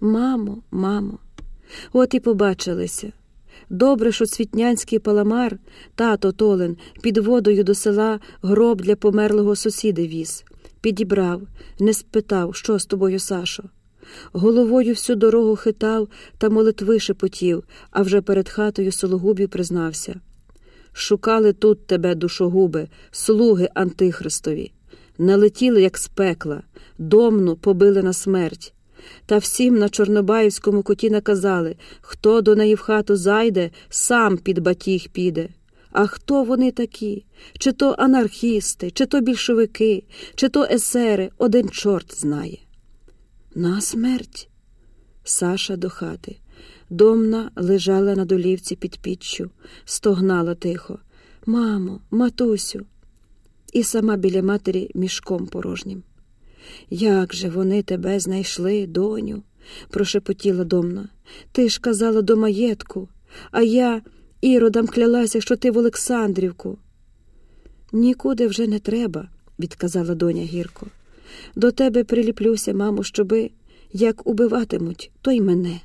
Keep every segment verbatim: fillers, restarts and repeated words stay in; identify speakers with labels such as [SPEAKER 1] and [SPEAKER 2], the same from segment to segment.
[SPEAKER 1] Мамо, мамо, от і побачилися. Добре, що цвітнянський паламар, тато Толен, під водою до села гроб для померлого сусіда віз. Підібрав, не спитав, що з тобою, Сашо. Головою всю дорогу хитав та молитви шепотів, а вже перед хатою Сологубів признався. Шукали тут тебе, душогуби, слуги антихристові. Налетіли, як з пекла, домну побили на смерть. Та всім на Чорнобаївському куті наказали, хто до неї в хату зайде, сам під батіг піде. А хто вони такі? Чи то анархісти, чи то більшовики, чи то есери, один чорт знає. На смерть? Саша до хати. Домна лежала на долівці під піччю, стогнала тихо. Мамо, матусю. І сама біля матері мішком порожнім. Як же вони тебе знайшли, доню? Прошепотіла Домна. Ти ж казала до маєтку, а я іродам клялася, що ти в Олександрівку. Нікуди вже не треба, відказала доня гірко. До тебе приліплюся, мамо, щоби, як убиватимуть, то й мене.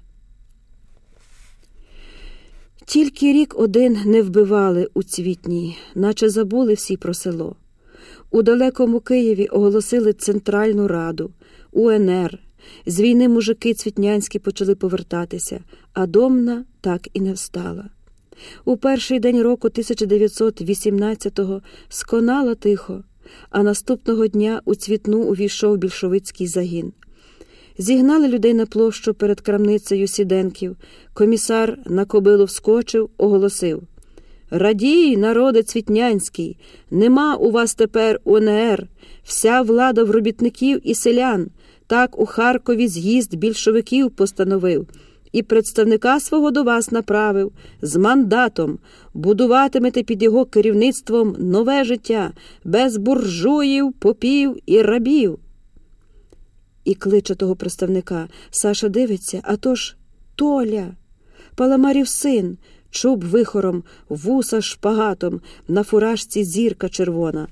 [SPEAKER 1] Тільки рік один не вбивали у Цвітні, наче забули всі про село. У далекому Києві оголосили Центральну Раду, У Ен Ер. З війни мужики цвітнянські почали повертатися, а Домна так і не встала. У перший день року тисяча дев'ятсот вісімнадцятого сконала тихо, а наступного дня у Цвітну увійшов більшовицький загін. Зігнали людей на площу перед крамницею Сіденків. Комісар на кобилу вскочив, оголосив: «Радій, народе цвітнянський! Нема у вас тепер У Ен Ер! Вся влада в робітників і селян! Так у Харкові з'їзд більшовиків постановив і представника свого до вас направив з мандатом. Будуватимете під його керівництвом нове життя, без буржуїв, попів і рабів». І кличе того представника. Саша дивиться, а то ж Толя, Паламарів син, чуб вихором, вуса шпагатом, на фуражці зірка червона.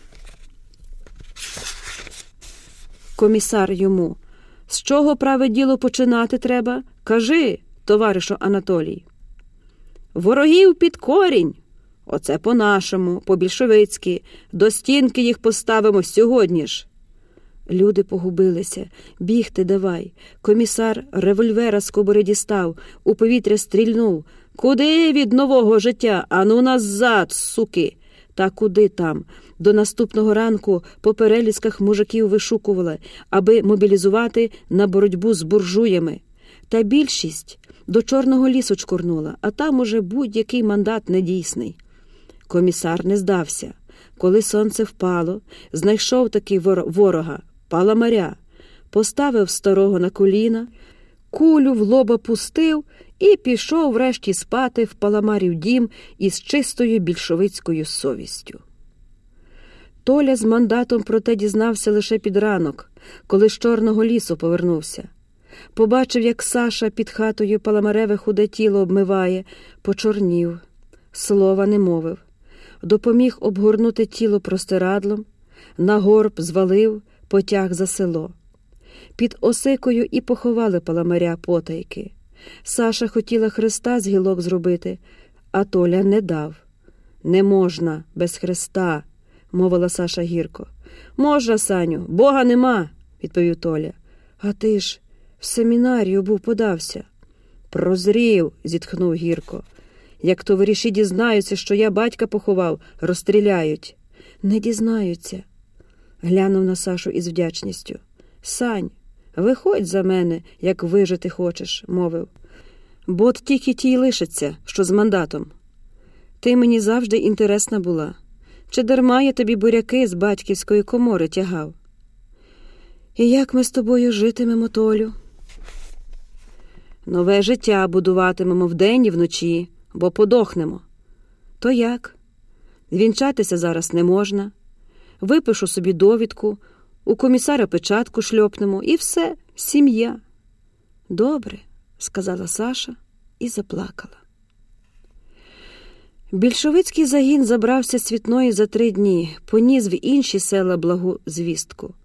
[SPEAKER 1] Комісар йому: «З чого праве діло починати треба? Кажи, товаришу Анатолій». «Ворогів під корінь». «Оце по-нашому, по-більшовицьки. До стінки їх поставимо сьогодні ж». Люди погубилися. Бігти давай. Комісар револьвера з кобури дістав, у повітря стрільнув. «Куди від нового життя? Ану назад, суки!» Та куди там? До наступного ранку по перелісках мужиків вишукували, аби мобілізувати на боротьбу з буржуями. Та більшість до Чорного лісу чкурнула, а там уже будь-який мандат недійсний. Комісар не здався. Коли сонце впало, знайшов таки ворога, Паламаря, поставив старого на коліна, кулю в лоба пустив і пішов врешті спати в Паламарів дім із чистою більшовицькою совістю. Толя з мандатом проте дізнався лише під ранок, коли з Чорного лісу повернувся. Побачив, як Саша під хатою Паламареве худе тіло обмиває, почорнів, слова не мовив. Допоміг обгорнути тіло простирадлом, на горб звалив, потяг за село. Під осикою і поховали Паламаря потайки. Саша хотіла хреста з гілок зробити, а Толя не дав. «Не можна без хреста», – мовила Саша гірко. «Можна, Саню, Бога нема», – відповів Толя. «А ти ж в семінарію був подався». «Прозрів», – зітхнув гірко. «Як товариші дізнаються, що я батька поховав, розстріляють». «Не дізнаються», – глянув на Сашу із вдячністю. «Сань, виходь за мене, як вижити хочеш», – мовив. «Бо от тільки ті й лишаться, що з мандатом. Ти мені завжди інтересна була. Чи дарма я тобі буряки з батьківської комори тягав? І як ми з тобою житимемо, Толю?» «Нове життя будуватимемо вдень і вночі, бо подохнемо». «То як? Вінчатися зараз не можна. Випишу собі довідку, у комісара печатку шльопнемо, і все, сім'я». «Добре», – сказала Саша і заплакала. Більшовицький загін забрався з Цвітної за три дні, поніс в інші села благу звістку.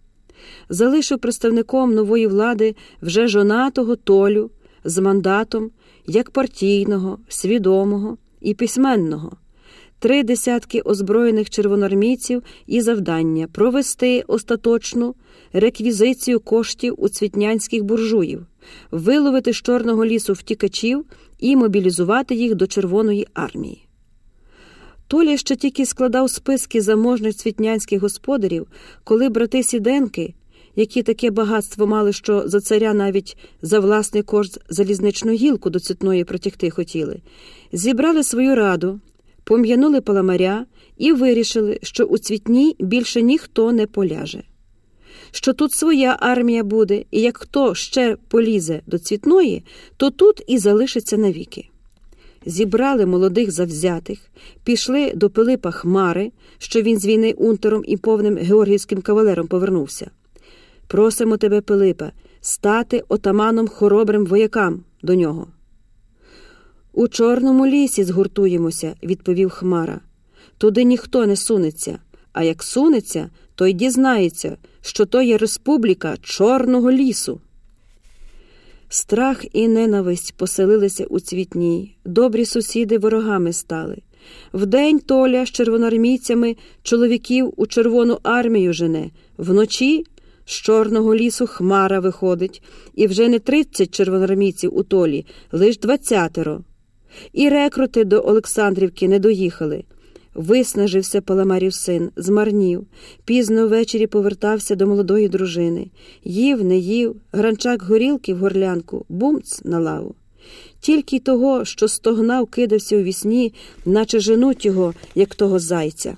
[SPEAKER 1] залишив представником нової влади вже жонатого Толю з мандатом як партійного, свідомого і письменного, три десятки озброєних червоноармійців і завдання провести остаточну реквізицію коштів у цвітнянських буржуїв, виловити з Чорного лісу втікачів і мобілізувати їх до Червоної армії. Толя ще тільки складав списки заможних цвітнянських господарів, коли брати Сіденки, які таке багатство мали, що за царя навіть за власний кошт залізничну гілку до Цвітної протягти хотіли, зібрали свою раду, пом'янули Паламаря і вирішили, що у Цвітні більше ніхто не поляже. Що тут своя армія буде, і як хто ще полізе до Цвітної, то тут і залишиться навіки. Зібрали молодих завзятих, пішли до Пилипа Хмари, що він з війни унтером і повним георгіївським кавалером повернувся. «Просимо тебе, Пилипе, стати отаманом хоробрим воякам до нього». «У Чорному лісі згуртуємося», – відповів Хмара. «Туди ніхто не сунеться, а як сунеться, то й дізнається, що то є республіка Чорного лісу». Страх і ненависть поселилися у Цвітній, добрі сусіди ворогами стали. Вдень Толя з червоноармійцями чоловіків у Червону армію жене, вночі з Чорного лісу Хмара виходить, і вже не тридцять червоноармійців у Толі, лиш двадцятеро. І рекрути до Олександрівки не доїхали. Виснажився Паламарів син, змарнів, пізно ввечері повертався до молодої дружини. Їв, не їв, гранчак горілки в горлянку, бумц на лаву. Тільки й того, що стогнав, кидався у вісні, наче женуть його, як того зайця.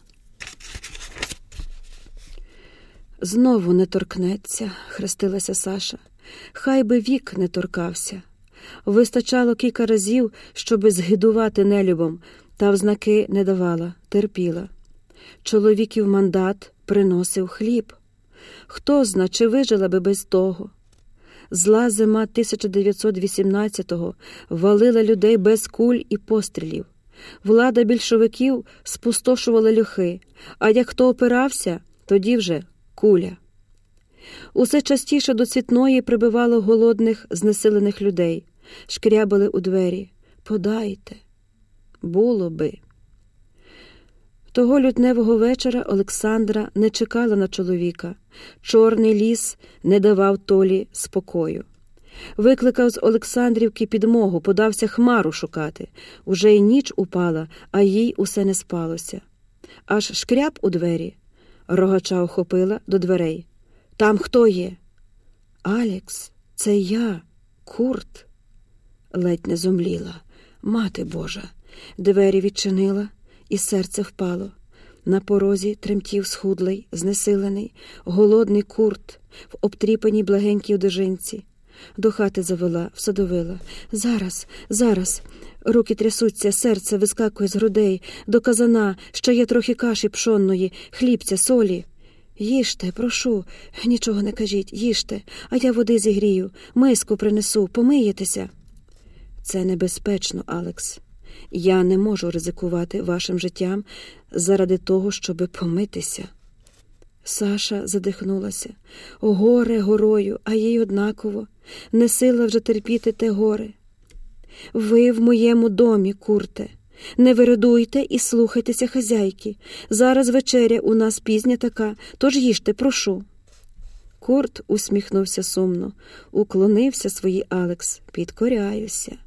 [SPEAKER 1] «Знову не торкнеться», – хрестилася Саша. «Хай би вік не торкався». Вистачало кілька разів, щоби згидувати нелюбом, та взнаки не давала, терпіла. Чоловіків мандат приносив хліб. Хто зна, чи вижила би без того? Зла зима тисяча дев'ятсот вісімнадцятого валила людей без куль і пострілів. Влада більшовиків спустошувала льохи, а як хто опирався, тоді вже куля. Усе частіше до Цвітної прибивало голодних, знесилених людей. Шкрябали у двері. «Подайте». Було би. Того лютневого вечора Олександра не чекала на чоловіка. Чорний ліс не давав Толі спокою. Викликав з Олександрівки підмогу, подався Хмару шукати. Уже й ніч упала, а їй усе не спалося. Аж шкряб у двері. Рогача охопила до дверей. «Там хто є?» «Алекс, це я, Курт». Ледь не зомліла. «Мати Божа!» Двері відчинила, і серце впало. На порозі тремтів схудлий, знесилений, голодний Курт в обтріпаній благенькій одежинці. До хати завела, всадовила. «Зараз, зараз!» Руки трясуться, серце вискакує з грудей. До казана, ще є трохи каші пшонної, хлібця, солі. «Їжте, прошу, нічого не кажіть, їжте, а я води зігрію, миску принесу, помиєтеся». «Це небезпечно, Алекс. Я не можу ризикувати вашим життям заради того, щоби помитися». Саша задихнулася. Горе горою, а їй однаково. Не сила вже терпіти те горе. «Ви в моєму домі, Курте. Не виридуйте і слухайтеся хазяйки. Зараз вечеря у нас пізня така, тож їжте, прошу». Курт усміхнувся сумно. Уклонився своїй Алекс. «Підкоряюся».